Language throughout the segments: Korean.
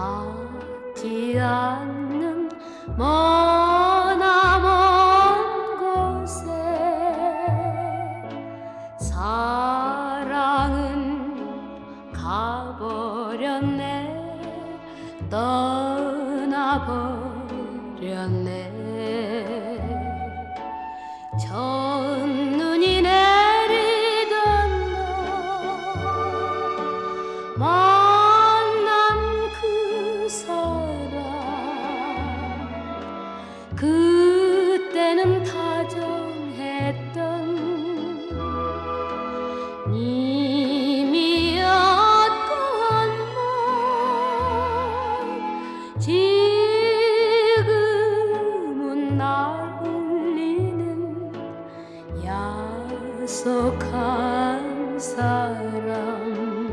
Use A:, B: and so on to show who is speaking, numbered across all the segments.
A: 닿지 않는 머나먼 곳에 사랑은 가버렸네, 떠나버렸네. 첫눈이 내리던 날 만난 그 사람, 그때는 다정했던 님이었건만 지금은 날 울리는 야속한 사람.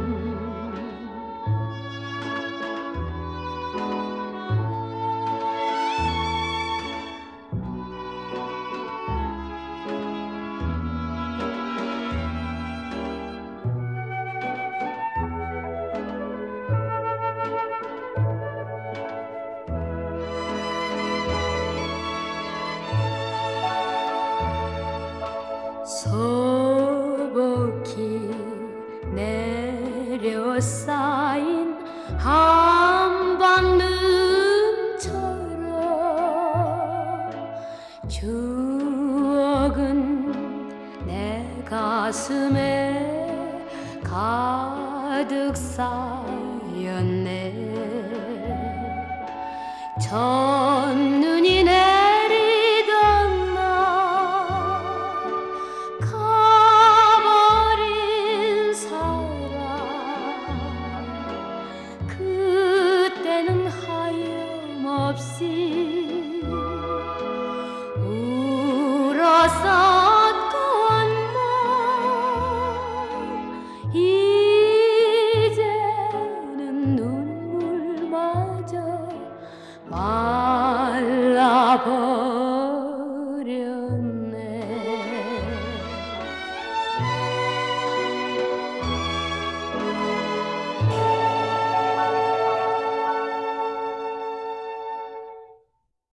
A: 소복히 내려쌓인 한방눈처럼 추억은 내 가슴에 가득 쌓였네. 첫눈이 내리던 날 가버린 사람, 그때는 하염없이 울었었건만 이제는 눈물마저 말라버렸네.